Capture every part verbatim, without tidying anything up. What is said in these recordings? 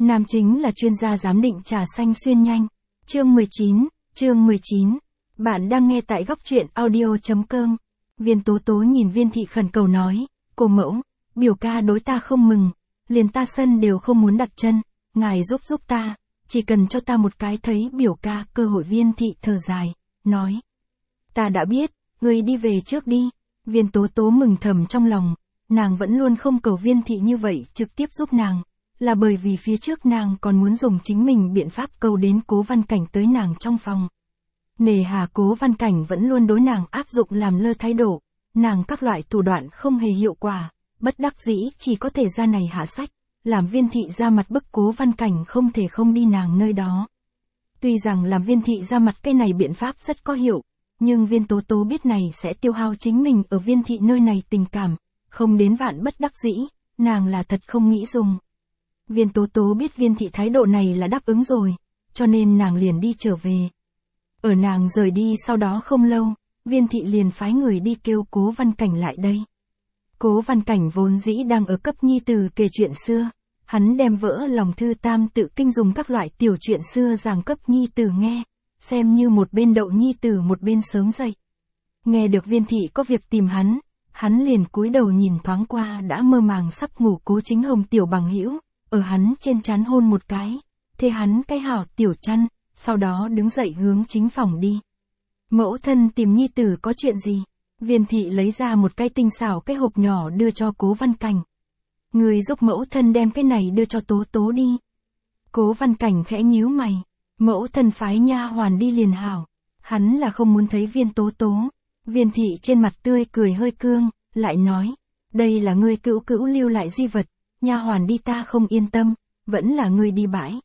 Nam chính là chuyên gia giám định trà xanh xuyên nhanh. Chương mười chín, chương mười chín. Bạn đang nghe tại góc truyện audio.com. Viên Tố Tố nhìn Viên Thị khẩn cầu nói, cô mẫu, biểu ca đối ta không mừng, liền ta sân đều không muốn đặt chân, ngài giúp giúp ta, chỉ cần cho ta một cái thấy biểu ca cơ hội. Viên Thị thở dài, nói, ta đã biết, ngươi đi về trước đi. Viên Tố Tố mừng thầm trong lòng, nàng vẫn luôn không cầu Viên Thị như vậy trực tiếp giúp nàng, là bởi vì phía trước nàng còn muốn dùng chính mình biện pháp cầu đến Cố Văn Cảnh tới nàng trong phòng. Nề hà Cố Văn Cảnh vẫn luôn đối nàng áp dụng làm lơ thái độ, nàng các loại thủ đoạn không hề hiệu quả, bất đắc dĩ chỉ có thể ra này hạ sách, làm Viên Thị ra mặt bức Cố Văn Cảnh không thể không đi nàng nơi đó. Tuy rằng làm Viên Thị ra mặt cái này biện pháp rất có hiệu, nhưng Viên Tố Tố biết này sẽ tiêu hao chính mình ở Viên Thị nơi này tình cảm, không đến vạn bất đắc dĩ, nàng là thật không nghĩ dùng. Viên Tố Tố biết Viên Thị thái độ này là đáp ứng rồi, cho nên nàng liền đi trở về. Ở nàng rời đi sau đó không lâu, Viên Thị liền phái người đi kêu Cố Văn Cảnh lại đây. Cố Văn Cảnh vốn dĩ đang ở cấp nhi tử kể chuyện xưa, hắn đem vỡ lòng thư tam tự kinh dùng các loại tiểu chuyện xưa giảng cấp nhi tử nghe, xem như một bên đậu nhi tử một bên sớm dậy. Nghe được Viên Thị có việc tìm hắn, hắn liền cúi đầu nhìn thoáng qua đã mơ màng sắp ngủ Cố Chính Hồng tiểu bằng hữu, ở hắn trên trán hôn một cái, thế hắn cái hảo tiểu chăn, sau đó đứng dậy hướng chính phòng đi. Mẫu thân tìm nhi tử có chuyện gì? Viên Thị lấy ra một cái tinh xảo cái hộp nhỏ đưa cho Cố Văn Cảnh. Người giúp mẫu thân đem cái này đưa cho Tố Tố đi. Cố Văn Cảnh khẽ nhíu mày, mẫu thân phái nha hoàn đi liền hảo, hắn là không muốn thấy Viên Tố Tố. Viên Thị trên mặt tươi cười hơi cương, lại nói, đây là ngươi cữu cữu lưu lại di vật, nha hoàn đi ta không yên tâm, vẫn là ngươi đi bãi.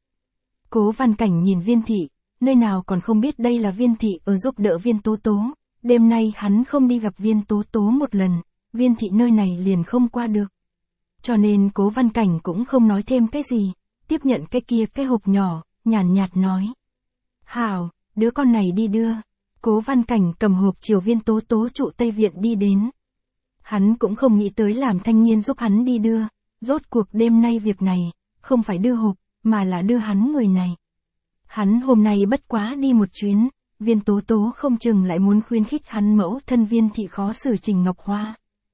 Cố Văn Cảnh nhìn Viên Thị, nơi nào còn không biết đây là Viên Thị ở giúp đỡ Viên Tố Tố, đêm nay hắn không đi gặp Viên Tố Tố một lần, Viên Thị nơi này liền không qua được. Cho nên Cố Văn Cảnh cũng không nói thêm cái gì, tiếp nhận cái kia cái hộp nhỏ, nhàn nhạt, nhạt nói. Hảo, đứa con này đi đưa. Cố Văn Cảnh cầm hộp chiều Viên Tố Tố trụ Tây Viện đi đến. Hắn cũng không nghĩ tới làm Thanh Nhiên giúp hắn đi đưa, rốt cuộc đêm nay việc này, không phải đưa hộp, mà là đưa hắn người này. Hắn hôm nay bất quá đi một chuyến, Viên Tố Tố không chừng lại muốn khuyến khích hắn mẫu thân Viên Thị khó xử Trình Ngọc Hoa.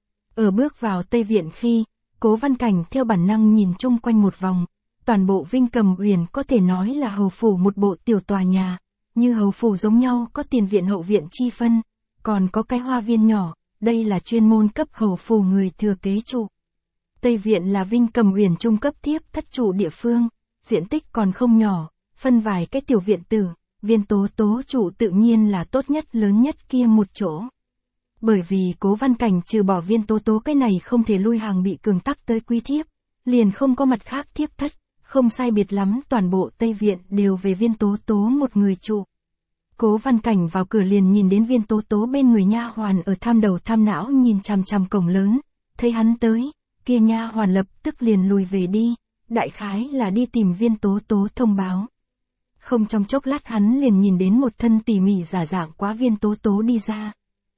Ở bước vào Tây Viện khi, Cố Văn Cảnh theo bản năng nhìn chung quanh một vòng, toàn bộ Vinh Cầm Uyển có thể nói là hầu phủ một bộ tiểu tòa nhà, như hầu phủ giống nhau có tiền viện hậu viện chi phân, còn có cái hoa viên nhỏ, đây là chuyên môn cấp hầu phủ người thừa kế trụ. Tây Viện là Vinh Cầm Uyển trung cấp tiếp thất trụ địa phương, diện tích còn không nhỏ, phân vài cái tiểu viện tử, Viên Tố Tố trụ tự nhiên là tốt nhất lớn nhất kia một chỗ. Bởi vì Cố Văn Cảnh trừ bỏ Viên Tố Tố cái này không thể lui hàng bị cường tắc tới quý thiếp, liền không có mặt khác thiếp thất, không sai biệt lắm toàn bộ Tây Viện đều về Viên Tố Tố một người trụ. Cố Văn Cảnh vào cửa liền nhìn đến Viên Tố Tố bên người nha hoàn ở tham đầu tham não nhìn chằm chằm cổng lớn, thấy hắn tới, kia nha hoàn lập tức liền lùi về đi, đại khái là đi tìm Viên Tố Tố thông báo. Không trong chốc lát hắn liền nhìn đến một thân tỉ mỉ giả dạng quá Viên Tố Tố đi ra.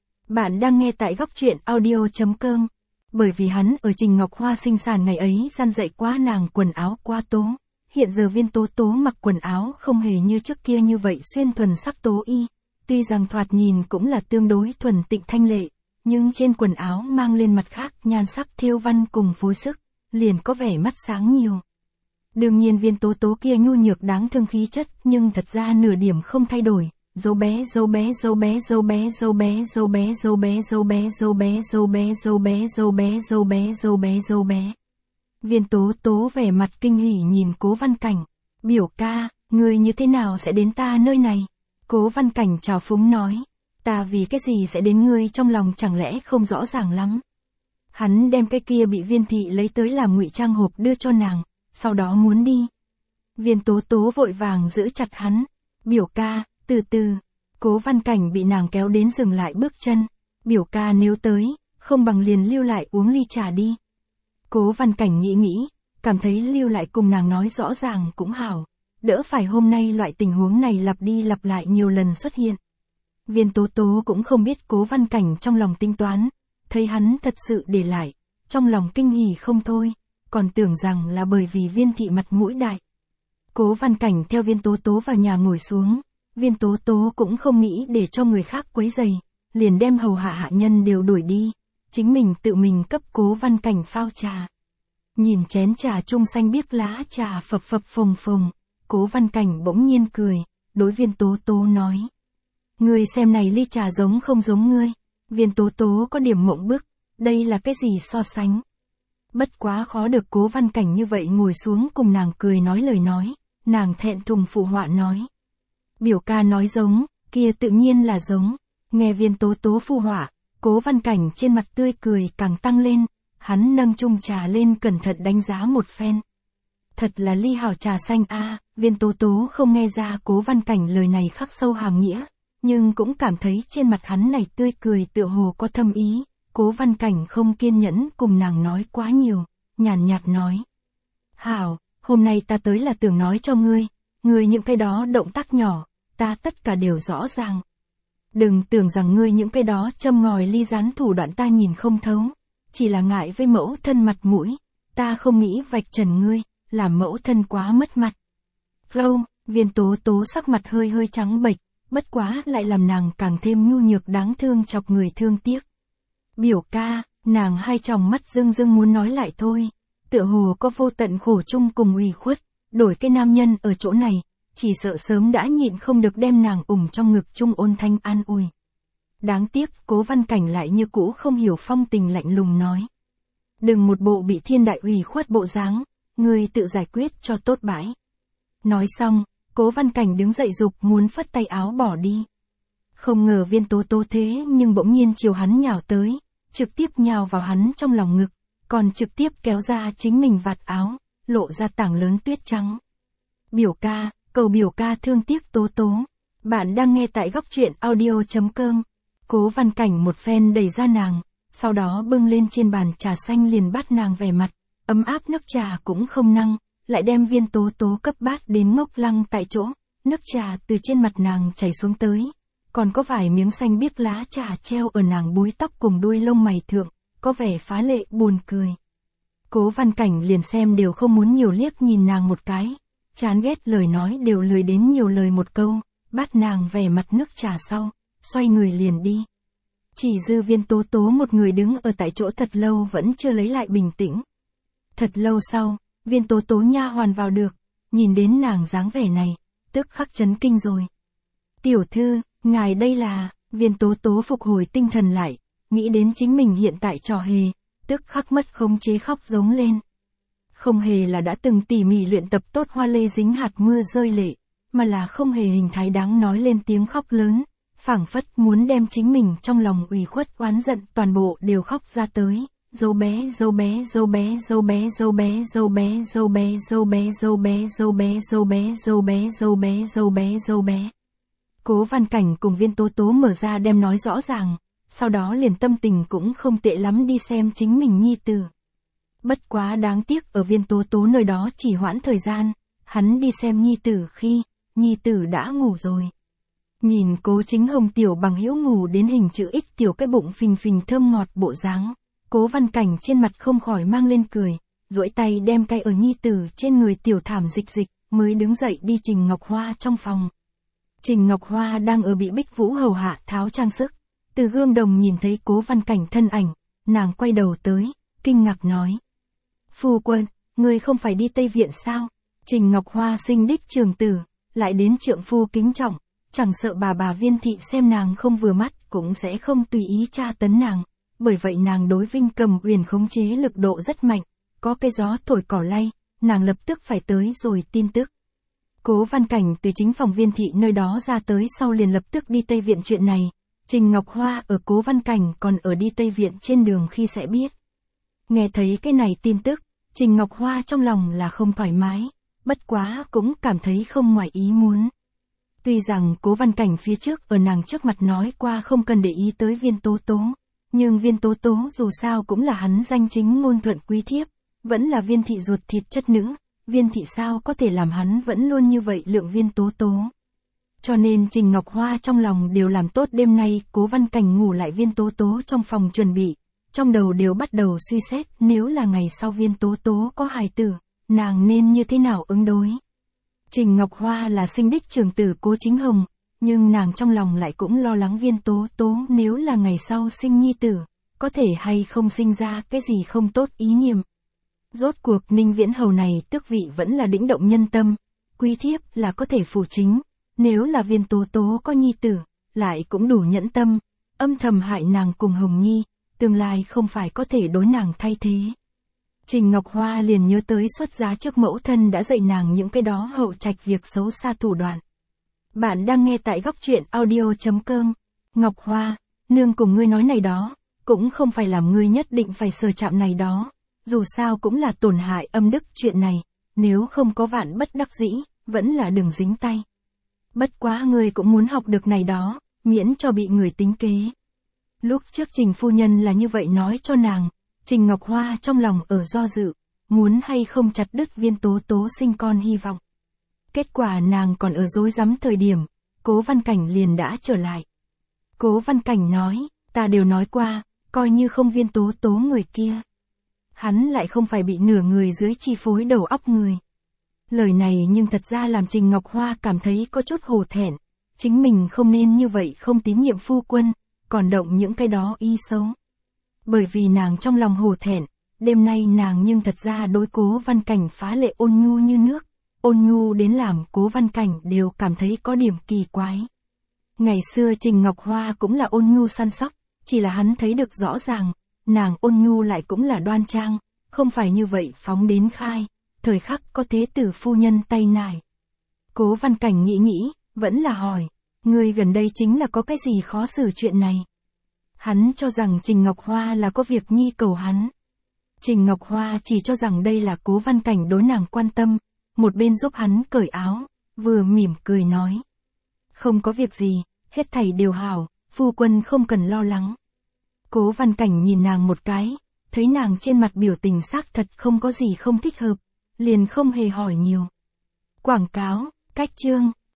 Bạn đang nghe tại góc truyện audio.com. Bởi vì hắn ở Trình Ngọc Hoa sinh sản ngày ấy gian dạy quá nàng quần áo qua tố. Hiện giờ Viên Tố Tố mặc quần áo không hề như trước kia như vậy xuyên thuần sắc tố y. Tuy rằng thoạt nhìn cũng là tương đối thuần tịnh thanh lệ, nhưng trên quần áo mang lên mặt khác nhan sắc thêu văn cùng phối sức, liền có vẻ mắt sáng nhiều. Đương nhiên Viên Tố Tố kia nhu nhược đáng thương khí chất nhưng thật ra nửa điểm không thay đổi. Dâu bé dâu bé dâu bé dâu bé dâu bé dâu bé dâu bé dâu bé dâu bé dâu bé dâu bé dâu bé dâu bé dâu bé dâu bé. Viên Tố Tố vẻ mặt kinh hỉ nhìn Cố Văn Cảnh. Biểu ca, người như thế nào sẽ đến ta nơi này? Cố Văn Cảnh chào phúng nói. Ta vì cái gì sẽ đến ngươi trong lòng chẳng lẽ không rõ ràng lắm. Hắn đem cái kia bị Viên Thị lấy tới làm ngụy trang hộp đưa cho nàng, sau đó muốn đi. Viên Tố Tố vội vàng giữ chặt hắn. Biểu ca, từ từ. Cố Văn Cảnh bị nàng kéo đến dừng lại bước chân. Biểu ca nếu tới, không bằng liền lưu lại uống ly trà đi. Cố Văn Cảnh nghĩ nghĩ, cảm thấy lưu lại cùng nàng nói rõ ràng cũng hảo, đỡ phải hôm nay loại tình huống này lặp đi lặp lại nhiều lần xuất hiện. Viên Tố Tố cũng không biết Cố Văn Cảnh trong lòng tính toán, thấy hắn thật sự để lại, trong lòng kinh hỉ không thôi, còn tưởng rằng là bởi vì Viên Thị mặt mũi đại, Cố Văn Cảnh theo Viên Tố Tố vào nhà ngồi xuống, Viên Tố Tố cũng không nghĩ để cho người khác quấy rầy, liền đem hầu hạ hạ nhân đều đuổi đi, chính mình tự mình cấp Cố Văn Cảnh phao trà. Nhìn chén trà trung xanh biếc lá trà phập phập phồng phồng, Cố Văn Cảnh bỗng nhiên cười, đối Viên Tố Tố nói. Ngươi xem này ly trà giống không giống ngươi? Viên Tố Tố có điểm mộng bức, đây là cái gì so sánh? Bất quá khó được Cố Văn Cảnh như vậy ngồi xuống cùng nàng cười nói lời nói, nàng thẹn thùng phụ họa nói. Biểu ca nói giống, kia tự nhiên là giống, nghe Viên Tố Tố phụ họa, Cố Văn Cảnh trên mặt tươi cười càng tăng lên, hắn nâng chung trà lên cẩn thận đánh giá một phen. Thật là ly hảo trà xanh a. Viên Tố Tố không nghe ra Cố Văn Cảnh lời này khắc sâu hàm nghĩa, nhưng cũng cảm thấy trên mặt hắn này tươi cười tựa hồ có thâm ý. Cố Văn Cảnh không kiên nhẫn cùng nàng nói quá nhiều, nhàn nhạt nói. Hảo, hôm nay ta tới là tưởng nói cho ngươi, ngươi những cái đó động tác nhỏ, ta tất cả đều rõ ràng. Đừng tưởng rằng ngươi những cái đó châm ngòi ly gián thủ đoạn ta nhìn không thấu, chỉ là ngại với mẫu thân mặt mũi, ta không nghĩ vạch trần ngươi, làm mẫu thân quá mất mặt. Vâng, Viên Tố Tố sắc mặt hơi hơi trắng bệch, bất quá lại làm nàng càng thêm nhu nhược đáng thương chọc người thương tiếc. Biểu ca, nàng hai tròng mắt rưng rưng muốn nói lại thôi, tựa hồ có vô tận khổ chung cùng ủy khuất, đổi cái nam nhân ở chỗ này, chỉ sợ sớm đã nhịn không được đem nàng ủng trong ngực chung ôn thanh an ủi. Đáng tiếc, Cố Văn Cảnh lại như cũ không hiểu phong tình lạnh lùng nói. Đừng một bộ bị thiên đại ủy khuất bộ dáng, ngươi tự giải quyết cho tốt bãi. Nói xong, Cố Văn Cảnh đứng dậy dục muốn phất tay áo bỏ đi. Không ngờ Viên Tố Tố thế nhưng bỗng nhiên chiều hắn nhào tới, trực tiếp nhào vào hắn trong lòng ngực, còn trực tiếp kéo ra chính mình vạt áo, lộ ra tảng lớn tuyết trắng. Biểu ca, cầu biểu ca thương tiếc Tố Tố. Bạn đang nghe tại góc truyện audio chấm com. Cố Văn Cảnh một phen đẩy ra nàng, sau đó bưng lên trên bàn trà xanh liền bắt nàng về mặt, ấm áp nước trà cũng không năng, lại đem Viên Tố Tố cấp bát đến ngốc lăng tại chỗ, nước trà từ trên mặt nàng chảy xuống tới, còn có vài miếng xanh biếc lá trà treo ở nàng búi tóc cùng đuôi lông mày thượng, có vẻ phá lệ buồn cười. Cố Văn Cảnh liền xem đều không muốn nhiều liếc nhìn nàng một cái, chán ghét lời nói đều lười đến nhiều lời một câu, bắt nàng về mặt nước trà sau, xoay người liền đi. Chỉ dư Viên Tố Tố một người đứng ở tại chỗ thật lâu vẫn chưa lấy lại bình tĩnh. Thật lâu sau, Viên Tố Tố nha hoàn vào được, nhìn đến nàng dáng vẻ này, tức khắc chấn kinh rồi. Tiểu thư, ngài đây là, Viên Tố Tố phục hồi tinh thần lại, nghĩ đến chính mình hiện tại trò hề, tức khắc mất khống chế khóc giống lên. Không hề là đã từng tỉ mỉ luyện tập tốt hoa lê dính hạt mưa rơi lệ, mà là không hề hình thái đáng nói lên tiếng khóc lớn, phảng phất muốn đem chính mình trong lòng ủy khuất oán giận toàn bộ đều khóc ra tới. Dâu bé, dâu bé, dâu bé, dâu bé, dâu bé, dâu bé, dâu bé, dâu bé, dâu bé, dâu bé, dâu bé, dâu bé, dâu bé, dâu bé, dâu bé. Cố Văn Cảnh cùng Viên Tố Tố mở ra đem nói rõ ràng, sau đó liền tâm tình cũng không tệ lắm đi xem chính mình nhi tử. Bất quá đáng tiếc ở Viên Tố Tố nơi đó chỉ hoãn thời gian, hắn đi xem nhi tử khi, nhi tử đã ngủ rồi. Nhìn Cố Chính Hồng tiểu bằng hữu ngủ đến hình chữ X tiểu cái bụng phình phình thơm ngọt bộ dáng, Cố Văn Cảnh trên mặt không khỏi mang lên cười, duỗi tay đem cây ở nhi tử trên người tiểu thảm dịch dịch, mới đứng dậy đi Trình Ngọc Hoa trong phòng. Trình Ngọc Hoa đang ở bị Bích Vũ hầu hạ tháo trang sức, từ gương đồng nhìn thấy Cố Văn Cảnh thân ảnh, nàng quay đầu tới, kinh ngạc nói. Phu quân, ngươi không phải đi Tây Viện sao? Trình Ngọc Hoa sinh đích trường tử, lại đến trượng phu kính trọng, chẳng sợ bà bà Viên thị xem nàng không vừa mắt cũng sẽ không tùy ý tra tấn nàng, bởi vậy nàng đối Vinh Cầm Uyển khống chế lực độ rất mạnh, có cái gió thổi cỏ lay, nàng lập tức phải tới rồi tin tức. Cố Văn Cảnh từ chính phòng Viên thị nơi đó ra tới sau liền lập tức đi Tây Viện chuyện này, Trình Ngọc Hoa ở Cố Văn Cảnh còn ở đi Tây Viện trên đường khi sẽ biết. Nghe thấy cái này tin tức, Trình Ngọc Hoa trong lòng là không thoải mái, bất quá cũng cảm thấy không ngoài ý muốn. Tuy rằng Cố Văn Cảnh phía trước ở nàng trước mặt nói qua không cần để ý tới Viên Tố Tố, nhưng Viên Tố Tố dù sao cũng là hắn danh chính ngôn thuận quý thiếp, vẫn là Viên thị ruột thịt chất nữ, Viên thị sao có thể làm hắn vẫn luôn như vậy lượng Viên Tố Tố. Cho nên Trình Ngọc Hoa trong lòng đều làm tốt đêm nay Cố Văn Cảnh ngủ lại Viên Tố Tố trong phòng chuẩn bị, trong đầu đều bắt đầu suy xét nếu là ngày sau Viên Tố Tố có hài tử, nàng nên như thế nào ứng đối. Trình Ngọc Hoa là sinh đích trưởng tử Cố Chính Hồng, nhưng nàng trong lòng lại cũng lo lắng Viên Tố Tố nếu là ngày sau sinh nhi tử, có thể hay không sinh ra cái gì không tốt ý niệm. Rốt cuộc Ninh Viễn Hầu này tước vị vẫn là đĩnh động nhân tâm, quý thiếp là có thể phủ chính, nếu là Viên Tố Tố có nhi tử, lại cũng đủ nhẫn tâm, âm thầm hại nàng cùng Hồng Nhi, tương lai không phải có thể đối nàng thay thế. Trình Ngọc Hoa liền nhớ tới xuất giá trước mẫu thân đã dạy nàng những cái đó hậu trạch việc xấu xa thủ đoạn. Bạn đang nghe tại góc truyện audio.com. Ngọc Hoa, nương cùng ngươi nói này đó, cũng không phải làm ngươi nhất định phải sờ chạm này đó, dù sao cũng là tổn hại âm đức chuyện này, nếu không có vạn bất đắc dĩ, vẫn là đừng dính tay. Bất quá ngươi cũng muốn học được này đó, miễn cho bị người tính kế. Lúc trước Trình phu nhân là như vậy nói cho nàng, Trình Ngọc Hoa trong lòng ở do dự, muốn hay không chặt đứt Viên Tố Tố sinh con hy vọng. Kết quả nàng còn ở rối rắm thời điểm, Cố Văn Cảnh liền đã trở lại. Cố Văn Cảnh nói, ta đều nói qua, coi như không Viên Tố Tố người kia. Hắn lại không phải bị nửa người dưới chi phối đầu óc người. Lời này nhưng thật ra làm Trình Ngọc Hoa cảm thấy có chút hổ thẹn, chính mình không nên như vậy không tín nhiệm phu quân, còn động những cái đó ý xấu. Bởi vì nàng trong lòng hổ thẹn, đêm nay nàng nhưng thật ra đối Cố Văn Cảnh phá lệ ôn nhu như nước, ôn nhu đến làm Cố Văn Cảnh đều cảm thấy có điểm kỳ quái. Ngày xưa Trình Ngọc Hoa cũng là ôn nhu săn sóc, chỉ là hắn thấy được rõ ràng, nàng ôn nhu lại cũng là đoan trang, không phải như vậy phóng đến khai, thời khắc có thế tử phu nhân tay nải. Cố Văn Cảnh nghĩ nghĩ, vẫn là hỏi, ngươi gần đây chính là có cái gì khó xử chuyện này. Hắn cho rằng Trình Ngọc Hoa là có việc nhi cầu hắn. Trình Ngọc Hoa chỉ cho rằng đây là Cố Văn Cảnh đối nàng quan tâm, một bên giúp hắn cởi áo, vừa mỉm cười nói. Không có việc gì, hết thảy đều hảo, phu quân không cần lo lắng. Cố Văn Cảnh nhìn nàng một cái, thấy nàng trên mặt biểu tình xác thật không có gì không thích hợp, liền không hề hỏi nhiều. Quảng cáo, cách chương.